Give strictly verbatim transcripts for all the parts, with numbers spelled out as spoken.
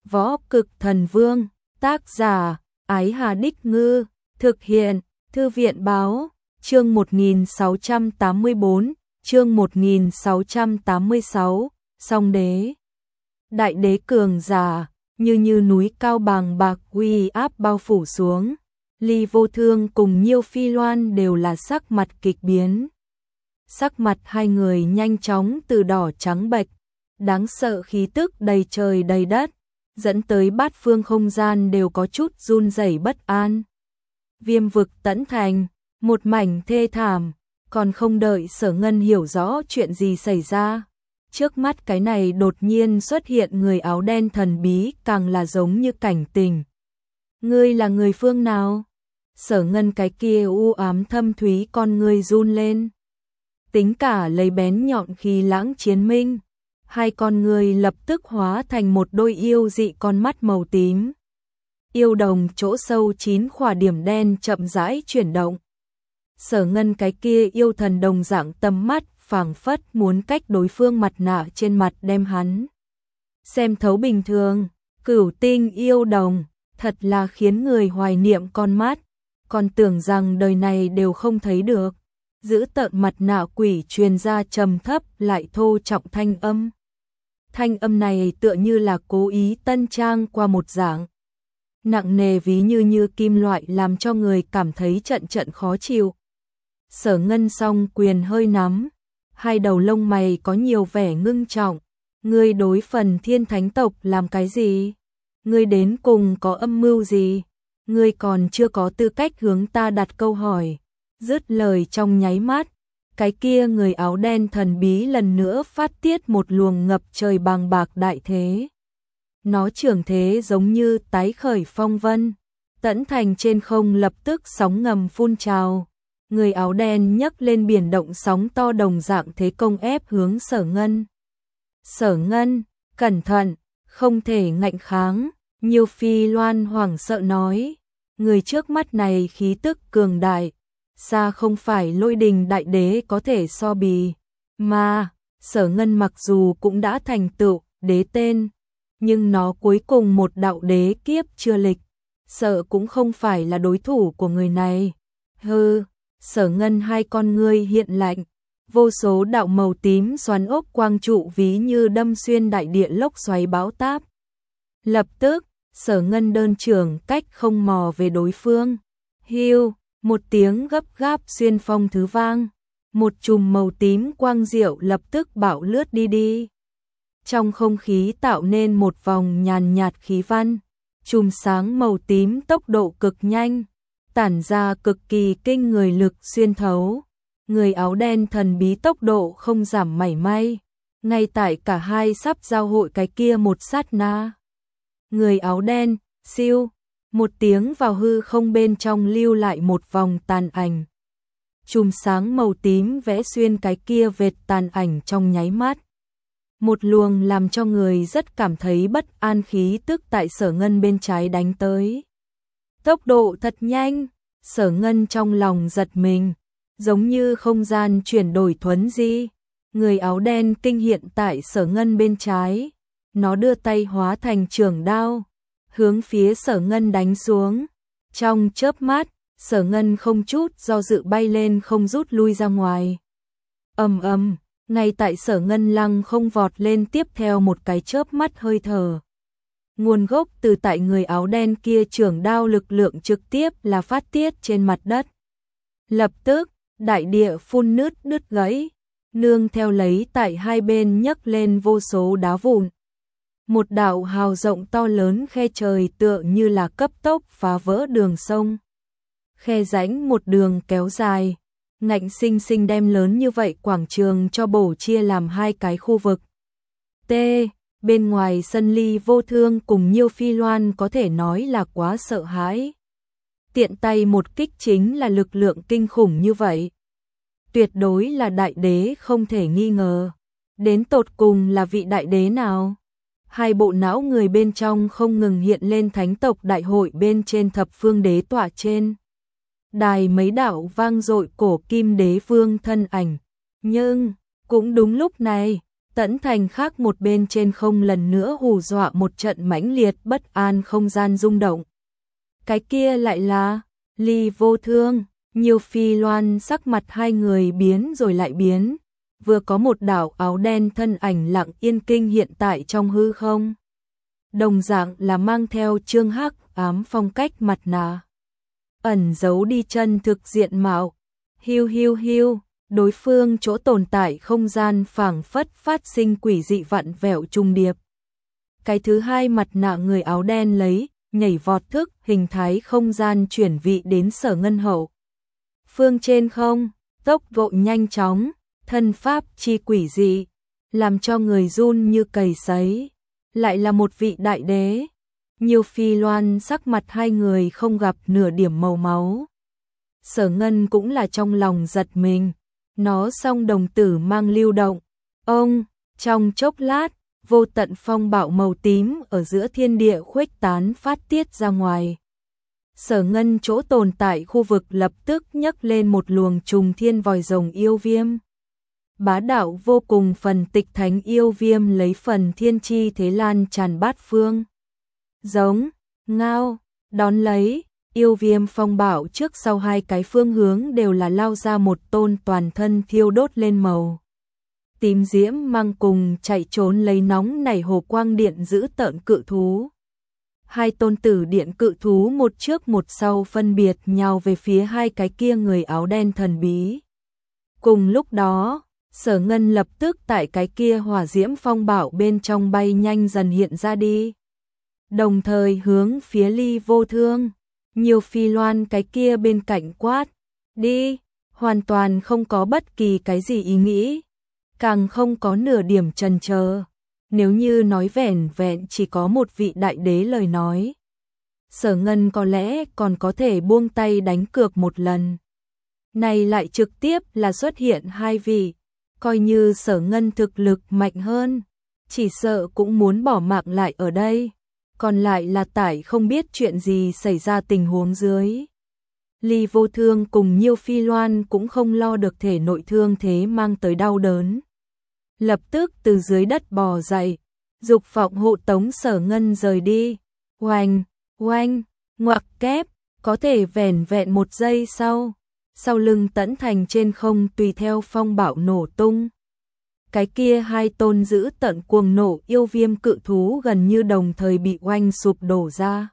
Võ Cực Thần Vương, tác giả, Ái Hà Đích Ngư, thực hiện, Thư viện Báo, chương một nghìn sáu trăm tám mươi bốn, chương một nghìn sáu trăm tám mươi sáu, Song Đế. Đại đế cường giả, như như núi cao bàng bạc uy áp bao phủ xuống. Ly Vô Thương cùng Nhiêu Phi Loan đều là sắc mặt kịch biến. Sắc mặt hai người nhanh chóng từ đỏ trắng bệch, đáng sợ khí tức đầy trời đầy đất, dẫn tới bát phương không gian đều có chút run rẩy bất an. Viêm vực tẫn thành, một mảnh thê thảm, còn không đợi Sở Ngân hiểu rõ chuyện gì xảy ra. Trước mắt cái này đột nhiên xuất hiện người áo đen thần bí càng là giống như cảnh tình. Ngươi là người phương nào? Sở Ngân cái kia u ám thâm thúy con ngươi run lên. Tính cả lấy bén nhọn khí lãng chiến minh, hai con người lập tức hóa thành một đôi yêu dị con mắt màu tím. Yêu đồng chỗ sâu chín khỏa điểm đen chậm rãi chuyển động. Sở Ngân cái kia yêu thần đồng dạng tầm mắt phảng phất muốn cách đối phương mặt nạ trên mặt đem hắn xem thấu bình thường. Cửu tinh yêu đồng, thật là khiến người hoài niệm con mắt, còn tưởng rằng đời này đều không thấy được. Giữ tợn mặt nạ quỷ truyền ra trầm thấp lại thô trọng thanh âm. Thanh âm này tựa như là cố ý tân trang qua một dạng. Nặng nề ví như như kim loại làm cho người cảm thấy trận trận khó chịu. Sở Ngân song quyền hơi nắm, hai đầu lông mày có nhiều vẻ ngưng trọng. Ngươi đối phần thiên thánh tộc làm cái gì? Ngươi đến cùng có âm mưu gì? Ngươi còn chưa có tư cách hướng ta đặt câu hỏi. Dứt lời trong nháy mắt, cái kia người áo đen thần bí lần nữa phát tiết một luồng ngập trời bàng bạc đại thế. Nó trưởng thế giống như tái khởi phong vân, tẫn thành trên không lập tức sóng ngầm phun trào. Người áo đen nhấc lên biển động sóng to đồng dạng thế công ép hướng Sở Ngân. Sở Ngân, cẩn thận, không thể ngạnh kháng. Nhiêu Phi Loan hoảng sợ nói, người trước mắt này khí tức cường đại, xa không phải Lôi Đình đại đế có thể so bì. Mà, Sở Ngân mặc dù cũng đã thành tựu đế tên, nhưng nó cuối cùng một đạo đế kiếp chưa lịch, sợ cũng không phải là đối thủ của người này. Hừ, Sở Ngân hai con ngươi hiện lạnh, vô số đạo màu tím xoắn ốc quang trụ ví như đâm xuyên đại địa lốc xoáy bão táp. Lập tức, Sở Ngân đơn trưởng cách không mò về đối phương. Hiu, một tiếng gấp gáp xuyên phong thứ vang, một chùm màu tím quang diệu lập tức bạo lướt đi đi. Trong không khí tạo nên một vòng nhàn nhạt khí văn, chùm sáng màu tím tốc độ cực nhanh, tản ra cực kỳ kinh người lực xuyên thấu. Người áo đen thần bí tốc độ không giảm mảy may, ngay tại cả hai sắp giao hội cái kia một sát na. Người áo đen, siêu, một tiếng vào hư không bên trong lưu lại một vòng tàn ảnh. Chùm sáng màu tím vẽ xuyên cái kia vệt tàn ảnh trong nháy mắt. Một luồng làm cho người rất cảm thấy bất an khí tức tại Sở Ngân bên trái đánh tới. Tốc độ thật nhanh, Sở Ngân trong lòng giật mình, giống như không gian chuyển đổi thuấn di. Người áo đen kinh hiện tại Sở Ngân bên trái, nó đưa tay hóa thành trường đao, hướng phía Sở Ngân đánh xuống. Trong chớp mắt, Sở Ngân không chút do dự bay lên không rút lui ra ngoài. Ầm ầm, ngay tại Sở Ngân lăng không vọt lên tiếp theo một cái chớp mắt hơi thở. Nguồn gốc từ tại người áo đen kia trường đao lực lượng trực tiếp là phát tiết trên mặt đất. Lập tức, đại địa phun nứt đứt gãy, nương theo lấy tại hai bên nhấc lên vô số đá vụn. Một đạo hào rộng to lớn khe trời tựa như là cấp tốc phá vỡ đường sông. Khe rãnh một đường kéo dài, ngạnh sinh sinh đem lớn như vậy quảng trường cho bổ chia làm hai cái khu vực. T. Bên ngoài sân Ly Vô Thương cùng Nhiêu Phi Loan có thể nói là quá sợ hãi. Tiện tay một kích chính là lực lượng kinh khủng như vậy. Tuyệt đối là đại đế không thể nghi ngờ. Đến tột cùng là vị đại đế nào? Hai bộ não người bên trong không ngừng hiện lên thánh tộc đại hội bên trên thập phương đế tọa trên. Đài mấy đạo vang dội cổ kim đế vương thân ảnh. Nhưng, cũng đúng lúc này, Tẫn Thành khác một bên trên không lần nữa hù dọa một trận mãnh liệt bất an, không gian rung động. Cái kia lại là Ly Vô Thương. Nhiêu Phi Loan sắc mặt hai người biến rồi lại biến, vừa có một đạo áo đen thân ảnh lặng yên kinh hiện tại trong hư không. Đồng dạng là mang theo trương hắc ám phong cách mặt nạ, ẩn giấu đi chân thực diện mạo. Hiu hiu hiu, đối phương chỗ tồn tại không gian phảng phất phát sinh quỷ dị vặn vẹo trùng điệp. Cái thứ hai mặt nạ người áo đen lấy, nhảy vọt thức hình thái không gian chuyển vị đến Sở Ngân hậu phương trên không, tốc độ nhanh chóng, thân pháp chi quỷ dị, làm cho người run như cầy sấy. Lại là một vị đại đế. Nhiêu Phi Loan sắc mặt hai người không gặp nửa điểm màu máu. Sở Ngân cũng là trong lòng giật mình, nó song đồng tử mang lưu động. Ông, trong chốc lát, vô tận phong bạo màu tím ở giữa thiên địa khuếch tán phát tiết ra ngoài. Sở Ngân chỗ tồn tại khu vực lập tức nhấc lên một luồng trùng thiên vòi rồng yêu viêm. Bá đạo vô cùng, phần tịch thánh yêu viêm lấy phần thiên chi thế lan tràn bát phương. Giống, ngao, đón lấy, yêu viêm phong bạo trước sau hai cái phương hướng đều là lao ra một tôn toàn thân thiêu đốt lên màu tím diễm mang cùng chạy trốn lấy nóng nảy hồ quang điện giữ tợn cự thú. Hai tôn tử điện cự thú một trước một sau phân biệt nhào về phía hai cái kia người áo đen thần bí. Cùng lúc đó, Sở Ngân lập tức tại cái kia hỏa diễm phong bạo bên trong bay nhanh dần hiện ra đi. Đồng thời hướng phía Ly Vô Thương, Nhiêu Phi Loan cái kia bên cạnh quát, đi, hoàn toàn không có bất kỳ cái gì ý nghĩ, càng không có nửa điểm chần chờ. Nếu như nói vẻn vẹn chỉ có một vị đại đế lời nói, Sở Ngân có lẽ còn có thể buông tay đánh cược một lần. Này lại trực tiếp là xuất hiện hai vị, coi như Sở Ngân thực lực mạnh hơn, chỉ sợ cũng muốn bỏ mạng lại ở đây, còn lại là tại không biết chuyện gì xảy ra tình huống dưới. Ly Vô Thương cùng Nhiêu Phi Loan cũng không lo được thể nội thương thế mang tới đau đớn. Lập tức từ dưới đất bò dậy, dục vọng hộ tống Sở Ngân rời đi. Oanh, oanh, ngoặc kép, có thể vẻn vẹn một giây sau, sau lưng Tẫn Thành trên không tùy theo phong bạo nổ tung. Cái kia hai tôn giữ tận cuồng nổ yêu viêm cự thú gần như đồng thời bị oanh sụp đổ ra.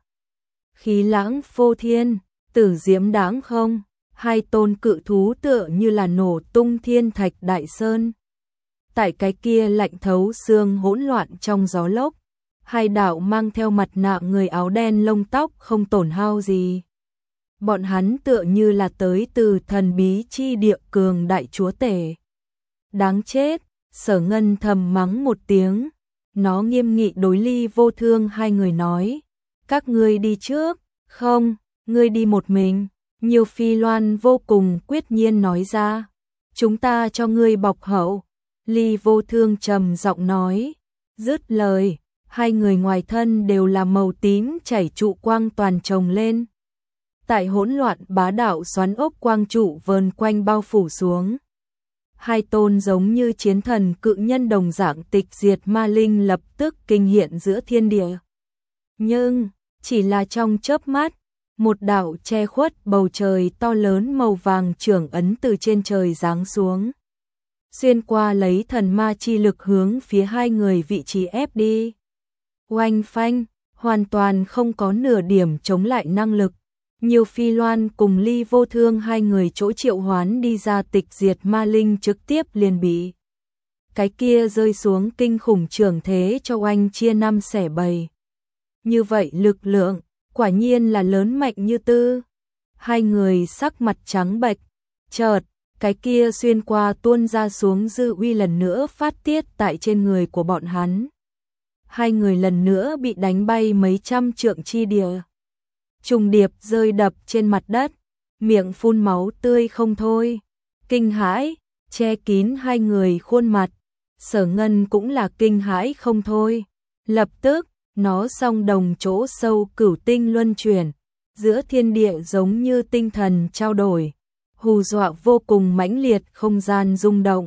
Khí lãng phô thiên, tử diễm đáng không, hai tôn cự thú tựa như là nổ tung thiên thạch đại sơn. Tại cái kia lạnh thấu xương hỗn loạn trong gió lốc, hai đạo mang theo mặt nạ người áo đen lông tóc không tổn hao gì. Bọn hắn tựa như là tới từ thần bí chi địa cường đại chúa tể. Đáng chết, Sở Ngân thầm mắng một tiếng, nó nghiêm nghị đối Ly Vô Thương hai người nói, các ngươi đi trước, không, ngươi đi một mình. Nhiêu Phi Loan vô cùng quyết nhiên nói ra, chúng ta cho ngươi bọc hậu. Ly Vô Thương trầm giọng nói, dứt lời, hai người ngoài thân đều là màu tím chảy trụ quang toàn chồng lên. Tại hỗn loạn bá đạo xoắn ốc quang trụ vờn quanh bao phủ xuống. Hai tôn giống như chiến thần cự nhân đồng dạng tịch diệt ma linh lập tức kinh hiện giữa thiên địa. Nhưng, chỉ là trong chớp mắt, một đạo che khuất bầu trời to lớn màu vàng trưởng ấn từ trên trời giáng xuống. Xuyên qua lấy thần ma chi lực hướng phía hai người vị trí ép đi. Oanh phanh, hoàn toàn không có nửa điểm chống lại năng lực. Nhiêu Phi Loan cùng Ly Vô Thương hai người chỗ triệu hoán đi ra tịch diệt ma linh trực tiếp liền bị cái kia rơi xuống kinh khủng trường thế cho oanh chia năm xẻ bảy. Như vậy lực lượng, quả nhiên là lớn mạnh như tư. Hai người sắc mặt trắng bệch, chợt, cái kia xuyên qua tuôn ra xuống dư uy lần nữa phát tiết tại trên người của bọn hắn. Hai người lần nữa bị đánh bay mấy trăm trượng chi địa. Trùng điệp rơi đập trên mặt đất, miệng phun máu tươi không thôi. Kinh hãi, che kín hai người khuôn mặt. Sở Ngân cũng là kinh hãi không thôi. Lập tức, nó song đồng chỗ sâu cửu tinh luân chuyển, giữa thiên địa giống như tinh thần trao đổi, hù dọa vô cùng mãnh liệt, không gian rung động.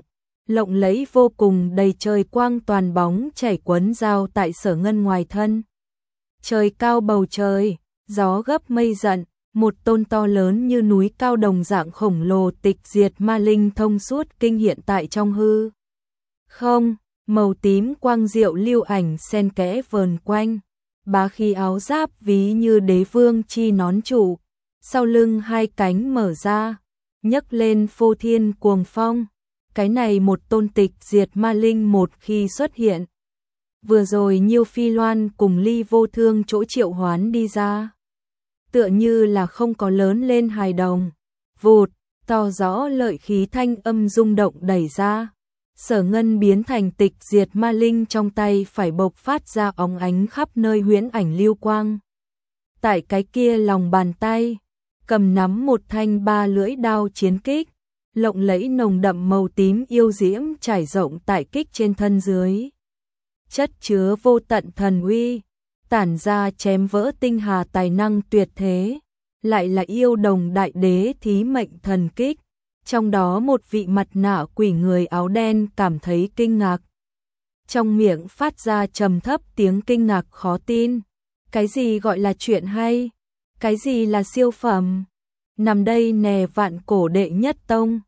lộng lẫy vô cùng, đầy trời quang toàn bóng chảy quấn dao tại Sở Ngân ngoài thân. Trời cao bầu trời, gió gấp mây giận, một tôn to lớn như núi cao đồng dạng khổng lồ tịch diệt ma linh thông suốt kinh hiện tại trong hư không, màu tím quang diệu lưu ảnh xen kẽ vờn quanh, bá khí áo giáp ví như đế vương chi nón trụ, sau lưng hai cánh mở ra, nhấc lên phô thiên cuồng phong. Cái này một tôn tịch diệt ma linh một khi xuất hiện. Vừa rồi Nhiêu Phi Loan cùng Ly Vô Thương chỗ triệu hoán đi ra. Tựa như là không có lớn lên hài đồng. Vụt, to rõ lợi khí thanh âm rung động đẩy ra. Sở Ngân biến thành tịch diệt ma linh trong tay phải bộc phát ra óng ánh khắp nơi huyễn ảnh lưu quang. Tại cái kia lòng bàn tay, cầm nắm một thanh ba lưỡi đao chiến kích. Lộng lẫy nồng đậm màu tím yêu diễm trải rộng tại kích trên thân dưới. Chất chứa vô tận thần uy, tản ra chém vỡ tinh hà tài năng tuyệt thế, lại là yêu đồng đại đế thí mệnh thần kích. Trong đó một vị mặt nạ quỷ người áo đen cảm thấy kinh ngạc. Trong miệng phát ra trầm thấp tiếng kinh ngạc khó tin. Cái gì gọi là chuyện hay? Cái gì là siêu phẩm? Nằm đây nè vạn cổ đệ nhất tông.